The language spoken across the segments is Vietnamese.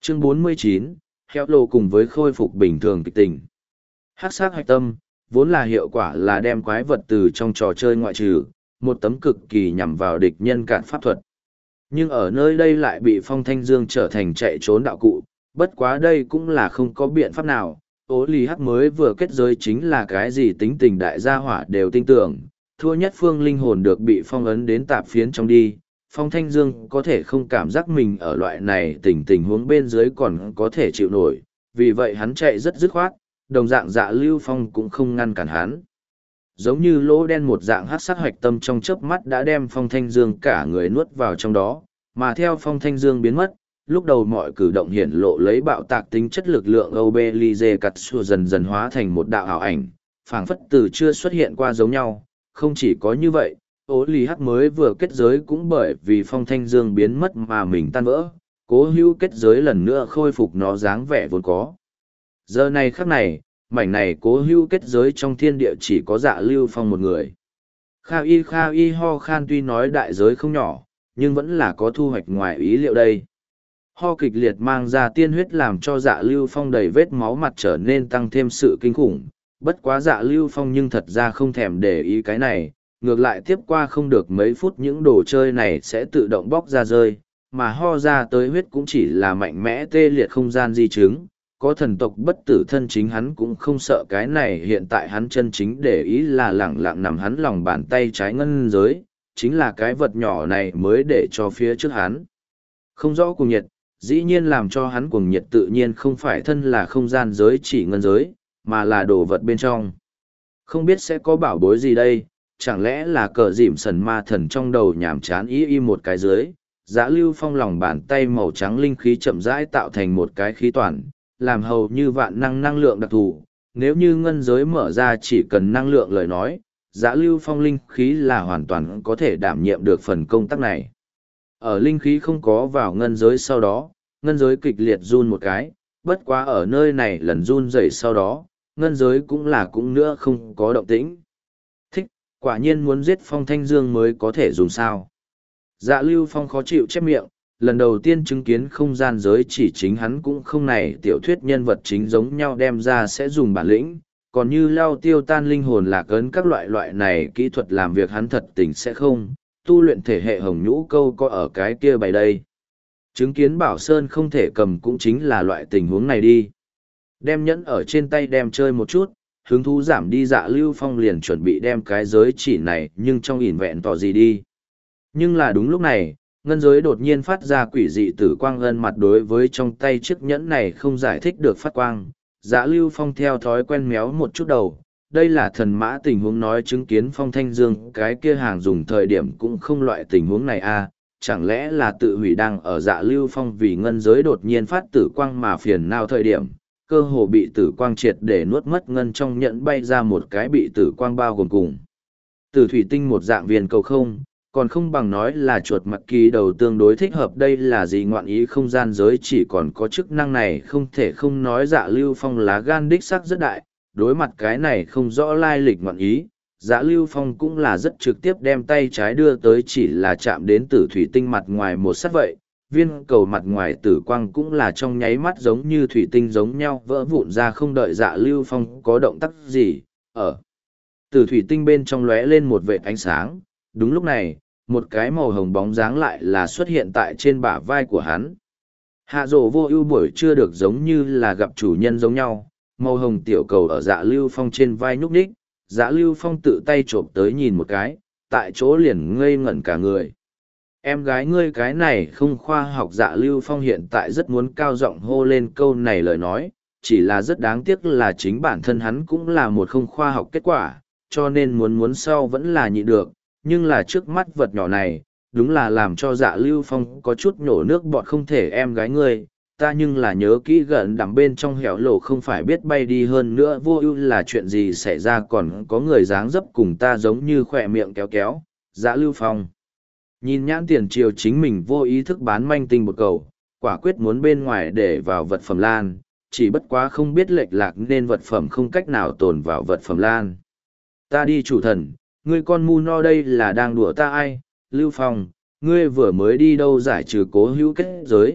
Chương 49, Heo Lô cùng với khôi phục bình thường kịch tình. Hắc sát hạch tâm, vốn là hiệu quả là đem quái vật từ trong trò chơi ngoại trừ, một tấm cực kỳ nhằm vào địch nhân cản pháp thuật. Nhưng ở nơi đây lại bị Phong Thanh Dương trở thành chạy trốn đạo cụ, bất quá đây cũng là không có biện pháp nào. Ô Lý Hắc mới vừa kết giới chính là cái gì tính tình đại gia hỏa đều tin tưởng, thua nhất phương linh hồn được bị phong ấn đến tạp phiến trong đi. Phong Thanh Dương có thể không cảm giác mình ở loại này tình huống bên dưới còn có thể chịu nổi, vì vậy hắn chạy rất dứt khoát, đồng dạng Dạ Lưu Phong cũng không ngăn cản hắn. Giống như lỗ đen một dạng hắc sắc hoạch tâm trong chớp mắt đã đem Phong Thanh Dương cả người nuốt vào trong đó, mà theo Phong Thanh Dương biến mất, lúc đầu mọi cử động hiển lộ lấy bạo tạc tính chất lực lượng Obelize cắt xua dần dần hóa thành một đạo ảo ảnh, phảng phất từ chưa xuất hiện qua giống nhau. Không chỉ có như vậy, Ô Lý Hắc mới vừa kết giới cũng bởi vì Phong Thanh Dương biến mất mà mình tan vỡ, Cố Hữu kết giới lần nữa khôi phục nó dáng vẻ vốn có. Giờ này khắc này, mảnh này Cố Hữu kết giới trong thiên địa chỉ có Dạ Lưu Phong một người. Kha y ho khan tuy nói đại giới không nhỏ, nhưng vẫn là có thu hoạch ngoài ý liệu đây. Ho kịch liệt mang ra tiên huyết làm cho Dạ Lưu Phong đầy vết máu mặt trở nên tăng thêm sự kinh khủng. Bất quá Dạ Lưu Phong nhưng thật ra không thèm để ý cái này, ngược lại tiếp qua không được mấy phút những đồ chơi này sẽ tự động bóc ra rơi, mà ho ra tới huyết cũng chỉ là mạnh mẽ tê liệt không gian di chứng. Có thần tộc bất tử thân chính hắn cũng không sợ cái này, hiện tại hắn chân chính để ý là lẳng lặng nằm hắn lòng bàn tay trái ngân giới, chính là cái vật nhỏ này mới để cho phía trước hắn. Không rõ cuồng nhiệt, dĩ nhiên làm cho hắn cuồng nhiệt tự nhiên không phải thân là không gian giới chỉ ngân giới, mà là đồ vật bên trong. Không biết sẽ có bảo bối gì đây, chẳng lẽ là cờ dỉm sần ma thần trong đầu nhảm chán y một cái dưới. Dạ Lưu Phong lòng bàn tay màu trắng linh khí chậm rãi tạo thành một cái khí toàn, làm hầu như vạn năng lượng đặc thù. Nếu như ngân giới mở ra chỉ cần năng lượng lời nói, Dạ Lưu Phong linh khí là hoàn toàn có thể đảm nhiệm được phần công tác này. Ở linh khí không có vào ngân giới sau đó, ngân giới kịch liệt run một cái, bất quá ở nơi này lần run rẩy sau đó, ngân giới cũng nữa không có động tĩnh. Thích, quả nhiên muốn giết Phong Thanh Dương mới có thể dùng sao. Dạ Lưu Phong khó chịu chép miệng, lần đầu tiên chứng kiến không gian giới chỉ chính hắn cũng không này tiểu thuyết nhân vật chính giống nhau đem ra sẽ dùng bản lĩnh, còn như lao tiêu tan linh hồn lạc ấn các loại này kỹ thuật làm việc hắn thật tình sẽ không, tu luyện thể hệ hồng nhũ câu có ở cái kia bày đây. Chứng kiến Bảo Sơn không thể cầm cũng chính là loại tình huống này đi. Đem nhẫn ở trên tay đem chơi một chút, hứng thú giảm đi. Dạ Lưu Phong liền chuẩn bị đem cái giới chỉ này nhưng trong ỉn vẹn tỏ gì đi. Nhưng là đúng lúc này, ngân giới đột nhiên phát ra quỷ dị tử quang ân mặt đối với trong tay chiếc nhẫn này không giải thích được phát quang. Dạ Lưu Phong theo thói quen méo một chút đầu. Đây là thần mã tình huống nói chứng kiến Phong Thanh Dương cái kia hàng dùng thời điểm cũng không loại tình huống này à, chẳng lẽ là tự hủy đang ở Dạ Lưu Phong vì ngân giới đột nhiên phát tử quang mà phiền nào thời điểm, cơ hồ bị tử quang triệt để nuốt mất ngân trong nhẫn bay ra một cái bị tử quang bao gồm cùng. Tử thủy tinh một dạng viên cầu không, còn không bằng nói là chuột mặt kỳ đầu tương đối thích hợp. Đây là gì ngoạn ý không gian giới chỉ còn có chức năng này không thể không nói Dạ Lưu Phong lá gan đích sắc rất đại, đối mặt cái này không rõ lai lịch ngoạn ý. Dạ Lưu Phong cũng là rất trực tiếp đem tay trái đưa tới chỉ là chạm đến tử thủy tinh mặt ngoài một sát vậy, viên cầu mặt ngoài tử quang cũng là trong nháy mắt giống như thủy tinh giống nhau vỡ vụn ra không đợi Dạ Lưu Phong có động tác gì, ở tử thủy tinh bên trong lóe lên một vệt ánh sáng, đúng lúc này, một cái màu hồng bóng dáng lại là xuất hiện tại trên bả vai của hắn. Hạ Dụ Vô Ưu buổi chưa được giống như là gặp chủ nhân giống nhau, màu hồng tiểu cầu ở Dạ Lưu Phong trên vai nhúc nhích. Dạ Lưu Phong tự tay trộm tới nhìn một cái, tại chỗ liền ngây ngẩn cả người. Em gái ngươi cái này không khoa học. Dạ Lưu Phong hiện tại rất muốn cao giọng hô lên câu này lời nói, chỉ là rất đáng tiếc là chính bản thân hắn cũng là một không khoa học kết quả, cho nên muốn sau vẫn là nhịn được, nhưng là trước mắt vật nhỏ này, đúng là làm cho Dạ Lưu Phong có chút nhổ nước bọt. Không thể em gái ngươi, ta nhưng là nhớ kỹ gần đằng bên trong hẻo lỗ không phải biết bay đi, hơn nữa Vô Ưu là chuyện gì xảy ra còn có người dáng dấp cùng ta giống như khỏe miệng kéo kéo. Dạ Lưu Phong nhìn nhãn tiền triều chính mình vô ý thức bán manh tinh một cầu, quả quyết muốn bên ngoài để vào vật phẩm lan, chỉ bất quá không biết lệch lạc nên vật phẩm không cách nào tồn vào vật phẩm lan. Ta đi chủ thần, ngươi con mu no đây là đang đùa ta ai? Lưu Phong, ngươi vừa mới đi đâu giải trừ Cố Hữu kết giới,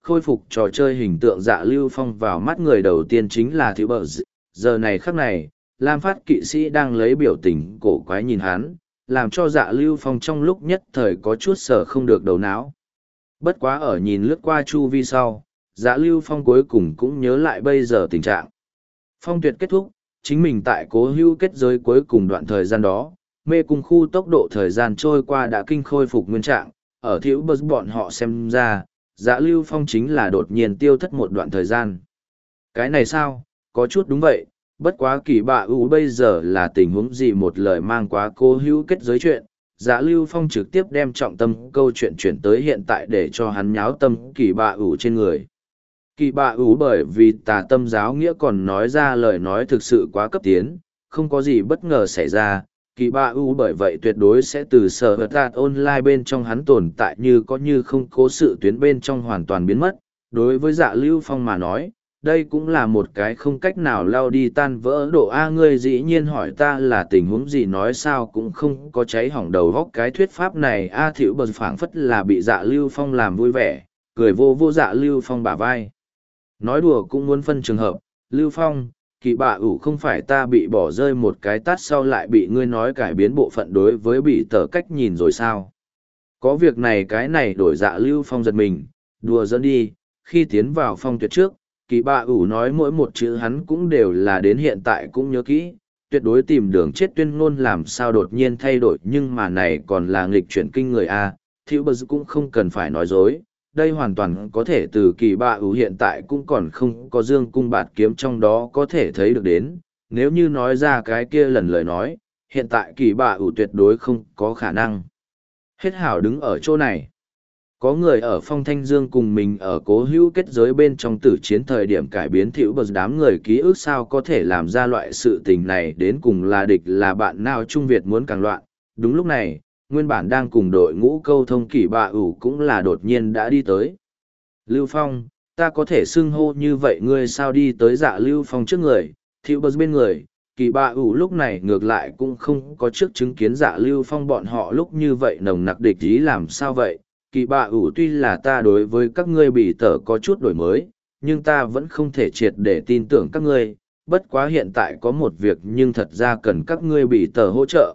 khôi phục trò chơi hình tượng Dạ Lưu Phong vào mắt người đầu tiên chính là Thiệu Bờ. Giờ này khắc này, Lam Phát kỵ sĩ đang lấy biểu tình cổ quái nhìn hắn, làm cho Dạ Lưu Phong trong lúc nhất thời có chút sở không được đầu não. Bất quá ở nhìn lướt qua chu vi sau, Dạ Lưu Phong cuối cùng cũng nhớ lại bây giờ tình trạng. Phong tuyệt kết thúc, chính mình tại Cố Hữu kết giới cuối cùng đoạn thời gian đó, mê cung khu tốc độ thời gian trôi qua đã kinh khôi phục nguyên trạng, ở Thiệu Bờ bọn họ xem ra, Dạ Lưu Phong chính là đột nhiên tiêu thất một đoạn thời gian. Cái này sao, có chút đúng vậy, bất quá kỳ bạ ủ bây giờ là tình huống gì một lời mang quá Cố Hữu kết giới chuyện. Dạ Lưu Phong trực tiếp đem trọng tâm câu chuyện chuyển tới hiện tại để cho hắn nháo tâm kỳ bạ ủ trên người. Kỳ bạ ủ bởi vì tà tâm giáo nghĩa còn nói ra lời nói thực sự quá cấp tiến, không có gì bất ngờ xảy ra. Kỳ bạ ủ bởi vậy tuyệt đối sẽ từ sở vật tạt online bên trong hắn tồn tại như có như không cố sự tuyến bên trong hoàn toàn biến mất. Đối với Dạ Lưu Phong mà nói, đây cũng là một cái không cách nào lao đi tan vỡ độ A. Ngươi dĩ nhiên hỏi ta là tình huống gì nói sao cũng không có cháy hỏng đầu góc cái thuyết pháp này. A Thiệu Bờ phảng phất là bị Dạ Lưu Phong làm vui vẻ, cười vô vô Dạ Lưu Phong bả vai. Nói đùa cũng muốn phân trường hợp, Lưu Phong, kỳ bạ ủ không phải ta bị bỏ rơi một cái tát sau lại bị ngươi nói cải biến bộ phận đối với bị tờ cách nhìn rồi sao? Có việc này cái này đổi Dạ Lưu Phong giật mình, đùa dẫn đi, khi tiến vào phong tuyệt trước, kỳ bạ ủ nói mỗi một chữ hắn cũng đều là đến hiện tại cũng nhớ kỹ, tuyệt đối tìm đường chết tuyên ngôn làm sao đột nhiên thay đổi nhưng mà này còn là nghịch chuyển kinh người A, Thiệu Bờ cũng không cần phải nói dối. Đây hoàn toàn có thể từ kỳ bạ ủ hiện tại cũng còn không có dương cung bạt kiếm trong đó có thể thấy được đến. Nếu như nói ra cái kia lần lời nói, hiện tại kỳ bạ ủ tuyệt đối không có khả năng. Hết hảo đứng ở chỗ này. Có người ở phong thanh dương cùng mình ở Cố Hữu kết giới bên trong tử chiến thời điểm cải biến Thiệu Bờ đám người ký ức sao có thể làm ra loại sự tình này đến cùng là địch là bạn nào Trung Việt muốn càng loạn. Đúng lúc này, nguyên bản đang cùng đội ngũ câu thông kỳ bạ ủ cũng là đột nhiên đã đi tới. Lưu Phong, ta có thể xưng hô như vậy ngươi sao đi tới Dạ Lưu Phong trước người, Thiệu Bờ bên người, kỳ bạ ủ lúc này ngược lại cũng không có trước chứng kiến Dạ Lưu Phong bọn họ lúc như vậy nồng nặc địch ý làm sao vậy. Kỳ bạ ủ tuy là ta đối với các ngươi bị tở có chút đổi mới, nhưng ta vẫn không thể triệt để tin tưởng các ngươi, bất quá hiện tại có một việc nhưng thật ra cần các ngươi bị tở hỗ trợ.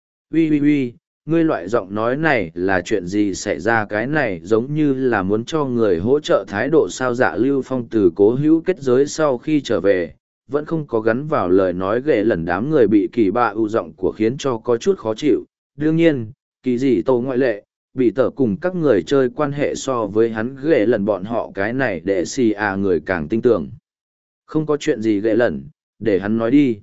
Ui, ngươi loại giọng nói này là chuyện gì xảy ra cái này giống như là muốn cho người hỗ trợ thái độ sao Dạ Lưu Phong từ Cố Hữu kết giới sau khi trở về, vẫn không có gắn vào lời nói ghệ lần đám người bị kỳ bạ ủ giọng của khiến cho có chút khó chịu. Đương nhiên, kỳ gì tổ ngoại lệ. Bị tở cùng các người chơi quan hệ so với hắn ghệ lần bọn họ cái này để xì người càng tin tưởng. Không có chuyện gì ghệ lần, để hắn nói đi.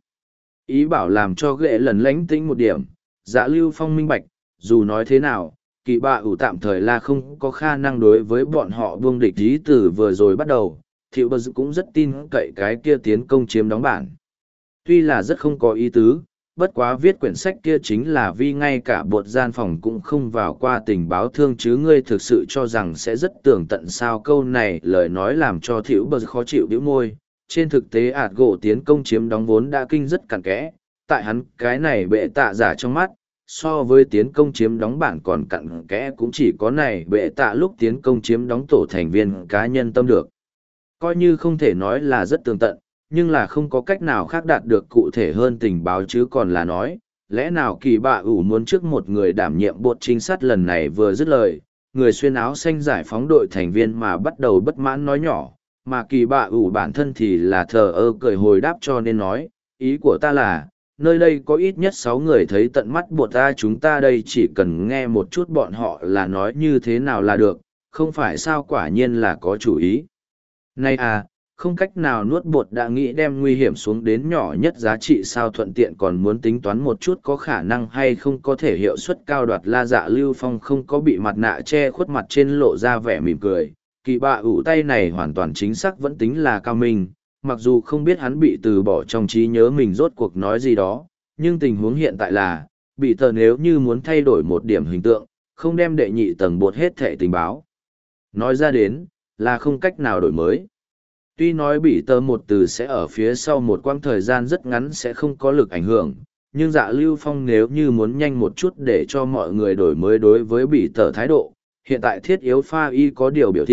Ý bảo làm cho ghệ lần lánh tĩnh một điểm, Dạ Lưu Phong minh bạch, dù nói thế nào, kỳ bạ ủ tạm thời là không có khả năng đối với bọn họ buông địch ý từ vừa rồi bắt đầu, Thiệu Bờ cũng rất tin cậy cái kia tiến công chiếm đóng bản. Tuy là rất không có ý tứ, bất quá viết quyển sách kia chính là vì ngay cả bột gian phòng cũng không vào qua tình báo thương chứ ngươi thực sự cho rằng sẽ rất tường tận sao câu này lời nói làm cho Thiệu Bờ khó chịu bĩu môi. Trên thực tế ạt gỗ tiến công chiếm đóng vốn đã kinh rất cặn kẽ, tại hắn cái này bệ tạ giả trong mắt, so với tiến công chiếm đóng bản còn cặn kẽ cũng chỉ có này bệ tạ lúc tiến công chiếm đóng tổ thành viên cá nhân tâm được. Coi như không thể nói là rất tường tận, nhưng là không có cách nào khác đạt được cụ thể hơn tình báo chứ còn là nói, lẽ nào kỳ bạ ủ muốn trước một người đảm nhiệm bột trinh sát lần này vừa dứt lời, người xuyên áo xanh giải phóng đội thành viên mà bắt đầu bất mãn nói nhỏ, mà kỳ bạ ủ bản thân thì là thờ ơ cười hồi đáp cho nên nói, ý của ta là, nơi đây có ít nhất 6 người thấy tận mắt bột ta chúng ta đây chỉ cần nghe một chút bọn họ là nói như thế nào là được, không phải sao quả nhiên là có chủ ý. Này không cách nào nuốt bột đã nghĩ đem nguy hiểm xuống đến nhỏ nhất giá trị sao thuận tiện còn muốn tính toán một chút có khả năng hay không có thể hiệu suất cao đoạt la Dạ Lưu Phong không có bị mặt nạ che khuất mặt trên lộ ra vẻ mỉm cười. Kỳ bạ ủ tay này hoàn toàn chính xác vẫn tính là cao minh, mặc dù không biết hắn bị từ bỏ trong trí nhớ mình rốt cuộc nói gì đó, nhưng tình huống hiện tại là, bị tờ nếu như muốn thay đổi một điểm hình tượng, không đem đệ nhị tầng bột hết thẻ tình báo. Nói ra đến, là không cách nào đổi mới. Tuy nói bị tờ một từ sẽ ở phía sau một quãng thời gian rất ngắn sẽ không có lực ảnh hưởng, nhưng Dạ Lưu Phong nếu như muốn nhanh một chút để cho mọi người đổi mới đối với bị tờ thái độ, hiện tại thiết yếu pha y có điều biểu thị,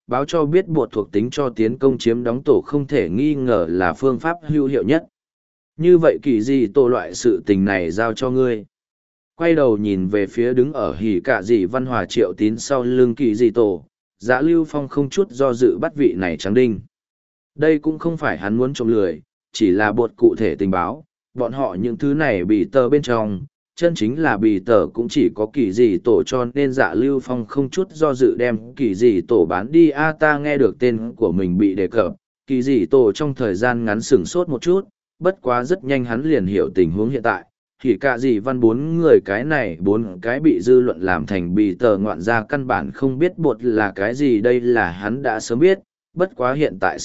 báo cho biết bột thuộc tính cho tiến công chiếm đóng tổ không thể nghi ngờ là phương pháp hữu hiệu nhất. Như vậy kỳ dị tổ loại sự tình này giao cho ngươi. Quay đầu nhìn về phía đứng ở hỉ cả dị văn hòa triệu tín sau lưng kỳ dị tổ, Dạ Lưu Phong không chút do dự bắt vị này trắng đinh. Đây cũng không phải hắn muốn trộm lười, chỉ là bột cụ thể tình báo, bọn họ những thứ này bị tờ bên trong, chân chính là bị tờ cũng chỉ có kỳ dị tổ, cho nên Dạ Lưu Phong không chút do dự đem kỳ dị tổ bán đi. Ta nghe được tên của mình bị đề cập, kỳ dị tổ trong thời gian ngắn sửng sốt một chút, bất quá rất nhanh hắn liền hiểu tình huống hiện tại. Thì cả gì văn bốn người cái này bốn cái bị dư luận làm thành bị tờ ngoạn ra căn bản không biết bột là cái gì, đây là hắn đã sớm biết, bất quá hiện tại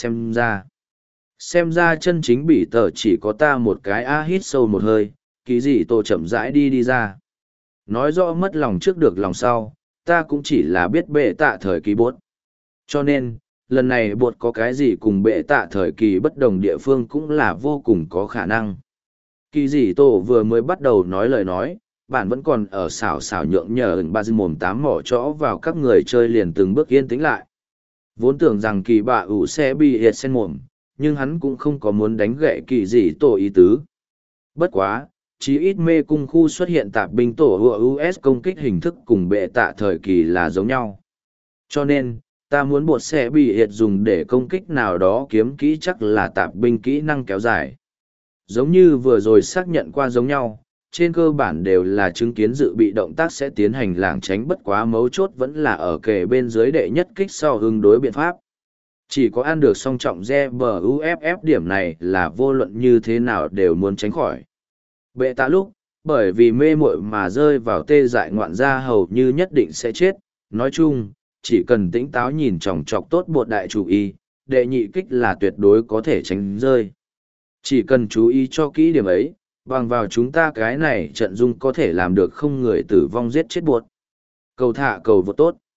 xem ra chân chính bị tờ chỉ có ta một cái. Hít sâu một hơi, kỳ gì tổ chậm rãi đi ra. Nói rõ mất lòng trước được lòng sau, ta cũng chỉ là biết bệ tạ thời kỳ bốt. Cho nên, lần này bột có cái gì cùng bệ tạ thời kỳ bất đồng địa phương cũng là vô cùng có khả năng. Kỳ dị tổ vừa mới bắt đầu nói lời nói, bạn vẫn còn ở xảo xảo nhượng nhờ ba dư mồm tám mỏ chõ vào các người chơi liền từng bước yên tĩnh lại. Vốn tưởng rằng kỳ bạ ủ sẽ bị hiệt sen mồm, nhưng hắn cũng không có muốn đánh gậy kỳ dị tổ ý tứ. Bất quá, chí ít mê cung khu xuất hiện tạp binh tổ hựa US công kích hình thức cùng bệ tạ thời kỳ là giống nhau. Cho nên, ta muốn bột sẽ bị hiệt dùng để công kích nào đó kiếm kỹ chắc là tạp binh kỹ năng kéo dài. Giống như vừa rồi xác nhận qua giống nhau, trên cơ bản đều là chứng kiến dự bị động tác sẽ tiến hành lảng tránh, bất quá mấu chốt vẫn là ở kề bên dưới đệ nhất kích sau ứng đối biện pháp. Chỉ có ăn được song trọng GBUFF điểm này là vô luận như thế nào đều muốn tránh khỏi. Bệ tạ lúc, bởi vì mê muội mà rơi vào tê dại ngoạn gia hầu như nhất định sẽ chết, nói chung, chỉ cần tĩnh táo nhìn chòng chọc tốt bột đại chủ y, đệ nhị kích là tuyệt đối có thể tránh rơi. Chỉ cần chú ý cho kỹ điểm ấy, bằng vào chúng ta cái này trận dung có thể làm được không người tử vong giết chết buột. Cầu thả cầu vượt tốt.